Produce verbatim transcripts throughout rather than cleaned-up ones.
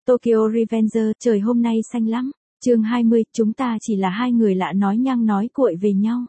Tokyo Revenger, trời hôm nay xanh lắm. Chương hai mươi, chúng ta chỉ là hai người lạ nói nhăng nói cuội về nhau.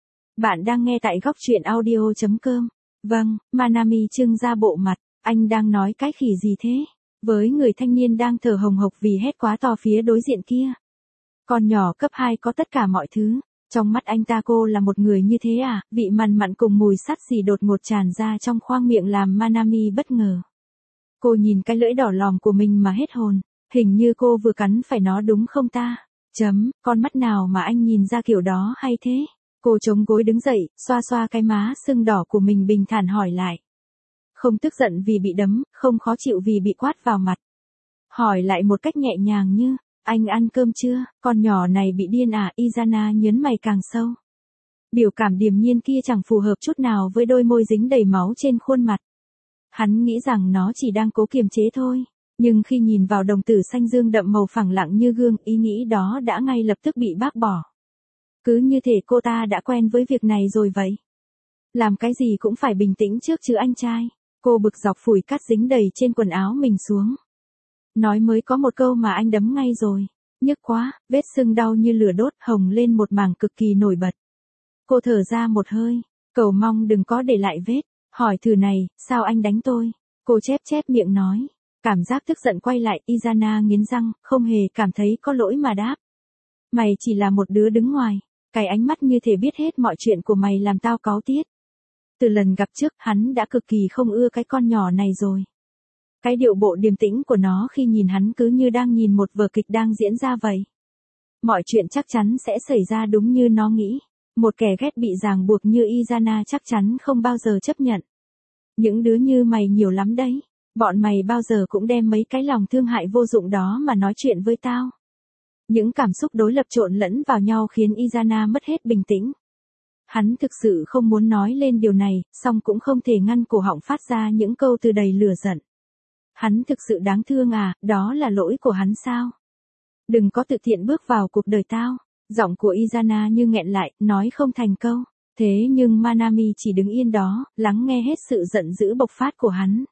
Bạn đang nghe tại góc truyện audio chấm com. Vâng, Manami trưng ra bộ mặt, anh đang nói cái khỉ gì thế? Với người thanh niên đang thở hồng hộc vì hét quá to phía đối diện kia. Con nhỏ cấp hai có tất cả mọi thứ. Trong mắt anh ta cô là một người như thế à? Vị mằn mặn cùng mùi sắt xì đột ngột tràn ra trong khoang miệng làm Manami bất ngờ. Cô nhìn cái lưỡi đỏ lòm của mình mà hết hồn. Hình như cô vừa cắn phải nó đúng không ta? Chấm, con mắt nào mà anh nhìn ra kiểu đó hay thế? Cô chống gối đứng dậy, xoa xoa cái má sưng đỏ của mình bình thản hỏi lại. Không tức giận vì bị đấm, không khó chịu vì bị quát vào mặt. Hỏi lại một cách nhẹ nhàng như, anh ăn cơm chưa? Con nhỏ này bị điên à? Izana nhớn mày càng sâu. Biểu cảm điềm nhiên kia chẳng phù hợp chút nào với đôi môi dính đầy máu trên khuôn mặt. Hắn nghĩ rằng nó chỉ đang cố kiềm chế thôi. Nhưng khi nhìn vào đồng tử xanh dương đậm màu phẳng lặng như gương, ý nghĩ đó đã ngay lập tức bị bác bỏ. Cứ như thể cô ta đã quen với việc này rồi vậy. Làm cái gì cũng phải bình tĩnh trước chứ anh trai. Cô bực dọc phủi cát dính đầy trên quần áo mình xuống. Nói mới có một câu mà anh đấm ngay rồi. Nhức quá, vết sưng đau như lửa đốt hồng lên một mảng cực kỳ nổi bật. Cô thở ra một hơi, cầu mong đừng có để lại vết. Hỏi thử này, sao anh đánh tôi? Cô chép chép miệng nói. Cảm giác tức giận quay lại, Izana nghiến răng, không hề cảm thấy có lỗi mà đáp. Mày chỉ là một đứa đứng ngoài. Cái ánh mắt như thể biết hết mọi chuyện của mày làm tao cáu tiết. Từ lần gặp trước, hắn đã cực kỳ không ưa cái con nhỏ này rồi. Cái điệu bộ điềm tĩnh của nó khi nhìn hắn cứ như đang nhìn một vở kịch đang diễn ra vậy. Mọi chuyện chắc chắn sẽ xảy ra đúng như nó nghĩ. Một kẻ ghét bị ràng buộc như Izana chắc chắn không bao giờ chấp nhận. Những đứa như mày nhiều lắm đấy. Bọn mày bao giờ cũng đem mấy cái lòng thương hại vô dụng đó mà nói chuyện với tao. Những cảm xúc đối lập trộn lẫn vào nhau khiến Izana mất hết bình tĩnh. Hắn thực sự không muốn nói lên điều này, song cũng không thể ngăn cổ họng phát ra những câu từ đầy lửa giận. Hắn thực sự đáng thương à, đó là lỗi của hắn sao? Đừng có tự thiện bước vào cuộc đời tao. Giọng của Izana như nghẹn lại, nói không thành câu. Thế nhưng Manami chỉ đứng yên đó, lắng nghe hết sự giận dữ bộc phát của hắn.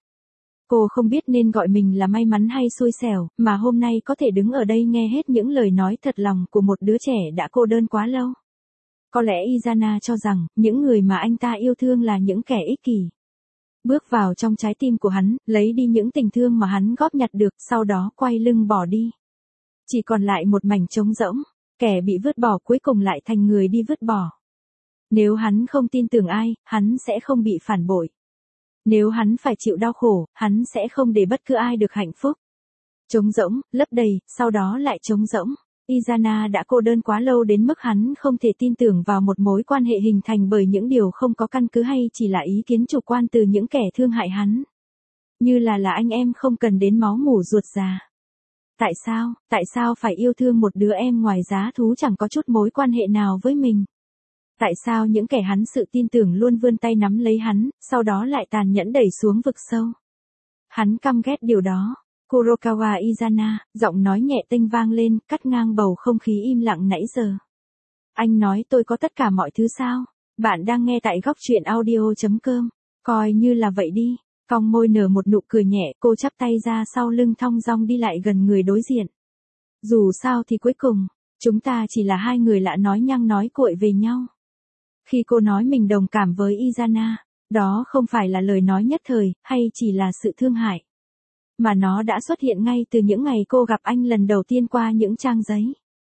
Cô không biết nên gọi mình là may mắn hay xui xẻo, mà hôm nay có thể đứng ở đây nghe hết những lời nói thật lòng của một đứa trẻ đã cô đơn quá lâu. Có lẽ Izana cho rằng, những người mà anh ta yêu thương là những kẻ ích kỷ. Bước vào trong trái tim của hắn, lấy đi những tình thương mà hắn góp nhặt được, sau đó quay lưng bỏ đi. Chỉ còn lại một mảnh trống rỗng, kẻ bị vứt bỏ cuối cùng lại thành người đi vứt bỏ. Nếu hắn không tin tưởng ai, hắn sẽ không bị phản bội. Nếu hắn phải chịu đau khổ, hắn sẽ không để bất cứ ai được hạnh phúc. Trống rỗng, lấp đầy, sau đó lại trống rỗng. Izana đã cô đơn quá lâu đến mức hắn không thể tin tưởng vào một mối quan hệ hình thành bởi những điều không có căn cứ hay chỉ là ý kiến chủ quan từ những kẻ thương hại hắn. Như là là anh em không cần đến máu mủ ruột già. Tại sao, tại sao phải yêu thương một đứa em ngoài giá thú chẳng có chút mối quan hệ nào với mình? Tại sao những kẻ hắn sự tin tưởng luôn vươn tay nắm lấy hắn, sau đó lại tàn nhẫn đẩy xuống vực sâu? Hắn căm ghét điều đó. Kurokawa Izana, giọng nói nhẹ tênh vang lên, cắt ngang bầu không khí im lặng nãy giờ. Anh nói tôi có tất cả mọi thứ sao? Bạn đang nghe tại góc truyện audio chấm com. Coi như là vậy đi. Cong môi nở một nụ cười nhẹ, cô chắp tay ra sau lưng thong dong đi lại gần người đối diện. Dù sao thì cuối cùng, chúng ta chỉ là hai người lạ nói nhăng nói cuội về nhau. Khi cô nói mình đồng cảm với Izana, đó không phải là lời nói nhất thời, hay chỉ là sự thương hại. Mà nó đã xuất hiện ngay từ những ngày cô gặp anh lần đầu tiên qua những trang giấy.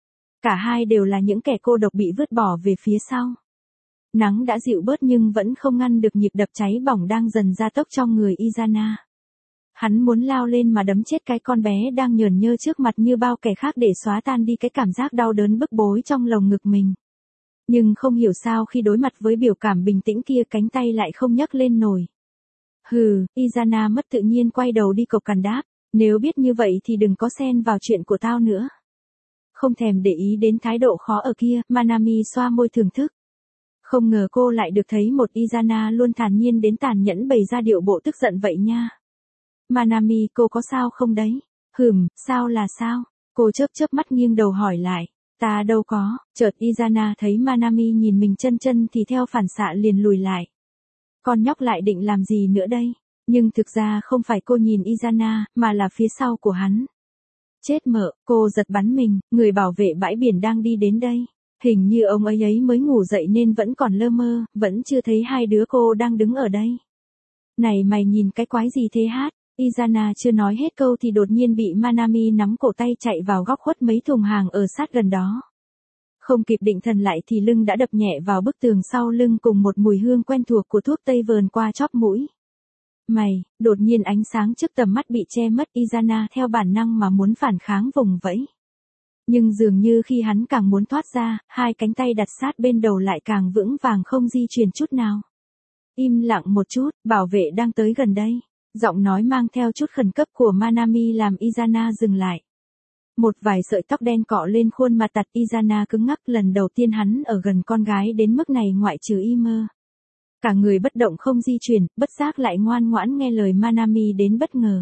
Cả hai đều là những kẻ cô độc bị vứt bỏ về phía sau. Nắng đã dịu bớt nhưng vẫn không ngăn được nhịp đập cháy bỏng đang dần gia tốc trong người Izana. Hắn muốn lao lên mà đấm chết cái con bé đang nhởn nhơ trước mặt như bao kẻ khác để xóa tan đi cái cảm giác đau đớn bức bối trong lồng ngực mình. Nhưng không hiểu sao khi đối mặt với biểu cảm bình tĩnh kia cánh tay lại không nhấc lên nổi. Hừ, Izana mất tự nhiên quay đầu đi cộc cằn đáp, nếu biết như vậy thì đừng có xen vào chuyện của tao nữa. Không thèm để ý đến thái độ khó ở kia, Manami xoa môi thưởng thức. Không ngờ cô lại được thấy một Izana luôn thản nhiên đến tàn nhẫn bày ra điệu bộ tức giận vậy nha. Manami, cô có sao không đấy? Hừm, sao là sao? Cô chớp chớp mắt nghiêng đầu hỏi lại. Ta đâu có, chợt Izana thấy Manami nhìn mình chân chân thì theo phản xạ liền lùi lại. Con nhóc lại định làm gì nữa đây? Nhưng thực ra không phải cô nhìn Izana, mà là phía sau của hắn. Chết mợ, cô giật bắn mình, người bảo vệ bãi biển đang đi đến đây. Hình như ông ấy ấy mới ngủ dậy nên vẫn còn lơ mơ, vẫn chưa thấy hai đứa cô đang đứng ở đây. Này mày nhìn cái quái gì thế hát? Izana chưa nói hết câu thì đột nhiên bị Manami nắm cổ tay chạy vào góc khuất mấy thùng hàng ở sát gần đó. Không kịp định thần lại thì lưng đã đập nhẹ vào bức tường sau lưng cùng một mùi hương quen thuộc của thuốc tây vờn qua chóp mũi. Mày, đột nhiên ánh sáng trước tầm mắt bị che mất, Izana theo bản năng mà muốn phản kháng vùng vẫy. Nhưng dường như khi hắn càng muốn thoát ra, hai cánh tay đặt sát bên đầu lại càng vững vàng không di chuyển chút nào. Im lặng một chút, bảo vệ đang tới gần đây. Giọng nói mang theo chút khẩn cấp của Manami làm Izana dừng lại. Một vài sợi tóc đen cọ lên khuôn mặt tặt, Izana cứng ngắc, lần đầu tiên hắn ở gần con gái đến mức này ngoại trừ y mơ. Cả người bất động không di chuyển, bất giác lại ngoan ngoãn nghe lời Manami đến bất ngờ.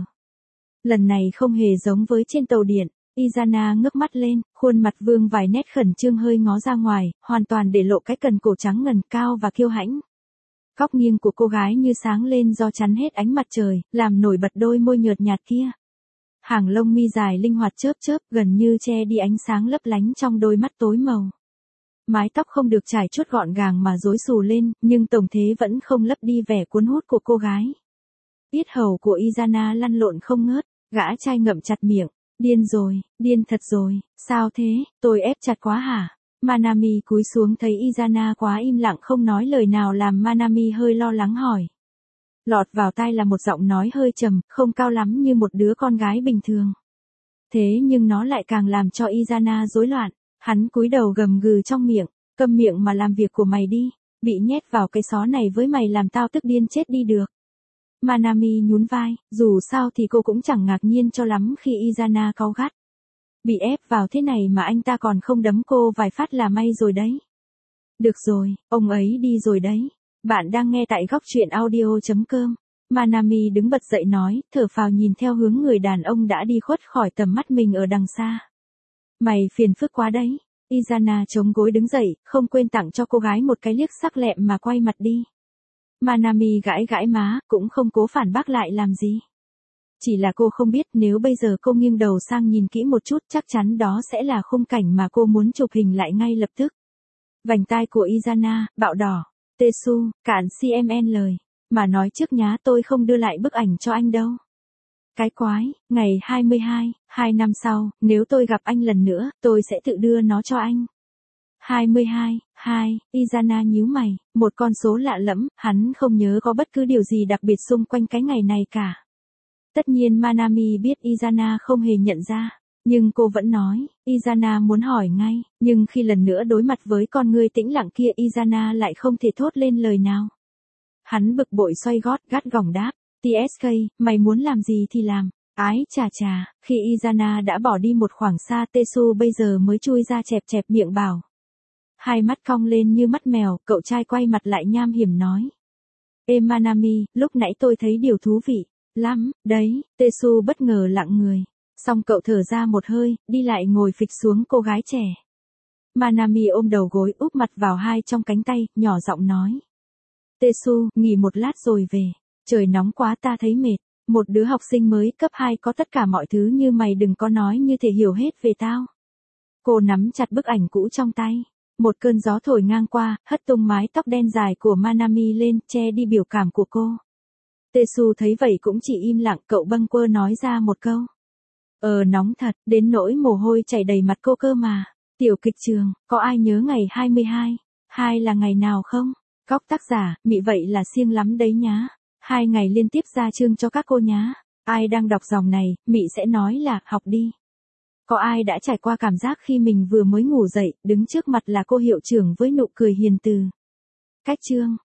Lần này không hề giống với trên tàu điện. Izana ngước mắt lên, khuôn mặt vương vài nét khẩn trương hơi ngó ra ngoài, hoàn toàn để lộ cái cần cổ trắng ngần cao và kiêu hãnh. Góc nghiêng của cô gái như sáng lên do chắn hết ánh mặt trời, làm nổi bật đôi môi nhợt nhạt kia. Hàng lông mi dài linh hoạt chớp chớp, gần như che đi ánh sáng lấp lánh trong đôi mắt tối màu. Mái tóc không được trải chuốt gọn gàng mà rối xù lên, nhưng tổng thế vẫn không lấp đi vẻ cuốn hút của cô gái. Yết hầu của Izana lăn lộn không ngớt, gã trai ngậm chặt miệng. Điên rồi, điên thật rồi, sao thế, tôi ép chặt quá hả? Manami cúi xuống thấy Izana quá im lặng không nói lời nào làm Manami hơi lo lắng hỏi. Lọt vào tai là một giọng nói hơi trầm, không cao lắm như một đứa con gái bình thường. Thế nhưng nó lại càng làm cho Izana rối loạn, hắn cúi đầu gầm gừ trong miệng, câm miệng mà làm việc của mày đi, bị nhét vào cái xó này với mày làm tao tức điên chết đi được. Manami nhún vai, dù sao thì cô cũng chẳng ngạc nhiên cho lắm khi Izana cáu gắt. Bị ép vào thế này mà anh ta còn không đấm cô vài phát là may rồi đấy. Được rồi, ông ấy đi rồi đấy. Bạn đang nghe tại góc truyện audio chấm com. Manami đứng bật dậy nói, thở phào nhìn theo hướng người đàn ông đã đi khuất khỏi tầm mắt mình ở đằng xa. Mày phiền phức quá đấy. Izana chống gối đứng dậy, không quên tặng cho cô gái một cái liếc sắc lẹm mà quay mặt đi. Manami gãi gãi má, cũng không cố phản bác lại làm gì. Chỉ là cô không biết nếu bây giờ cô nghiêng đầu sang nhìn kỹ một chút chắc chắn đó sẽ là khung cảnh mà cô muốn chụp hình lại ngay lập tức. Vành tai của Izana, bạo đỏ. Tesu, cạn xê em en lời. Mà nói trước nhá, tôi không đưa lại bức ảnh cho anh đâu. Cái quái, ngày hai mươi hai, hai năm sau, nếu tôi gặp anh lần nữa, tôi sẽ tự đưa nó cho anh. hai mươi hai, hai, Izana nhíu mày, một con số lạ lẫm, hắn không nhớ có bất cứ điều gì đặc biệt xung quanh cái ngày này cả. Tất nhiên Manami biết Izana không hề nhận ra, nhưng cô vẫn nói, Izana muốn hỏi ngay, nhưng khi lần nữa đối mặt với con người tĩnh lặng kia Izana lại không thể thốt lên lời nào. Hắn bực bội xoay gót gắt gỏng đáp, tê ét ca, mày muốn làm gì thì làm. Ái chà chà, khi Izana đã bỏ đi một khoảng xa Tesu bây giờ mới chui ra chẹp chẹp miệng bảo. Hai mắt cong lên như mắt mèo, cậu trai quay mặt lại nham hiểm nói. Ê Manami, lúc nãy tôi thấy điều thú vị lắm, đấy, Tesu bất ngờ lặng người. Xong cậu thở ra một hơi, đi lại ngồi phịch xuống cô gái trẻ. Manami ôm đầu gối úp mặt vào hai trong cánh tay, nhỏ giọng nói. Tesu, nghỉ một lát rồi về. Trời nóng quá ta thấy mệt. Một đứa học sinh mới cấp hai có tất cả mọi thứ như mày đừng có nói như thể hiểu hết về tao. Cô nắm chặt bức ảnh cũ trong tay. Một cơn gió thổi ngang qua, hất tung mái tóc đen dài của Manami lên, che đi biểu cảm của cô. Tesu thấy vậy cũng chỉ im lặng, cậu bâng quơ nói ra một câu. Ờ nóng thật, đến nỗi mồ hôi chảy đầy mặt cô cơ mà. Tiểu kịch trường, có ai nhớ ngày hai mươi hai? Hai là ngày nào không? Góc tác giả, mị vậy là siêng lắm đấy nhá. Hai ngày liên tiếp ra chương cho các cô nhá. Ai đang đọc dòng này, mị sẽ nói là, học đi. Có ai đã trải qua cảm giác khi mình vừa mới ngủ dậy, đứng trước mặt là cô hiệu trưởng với nụ cười hiền từ. Cách chương.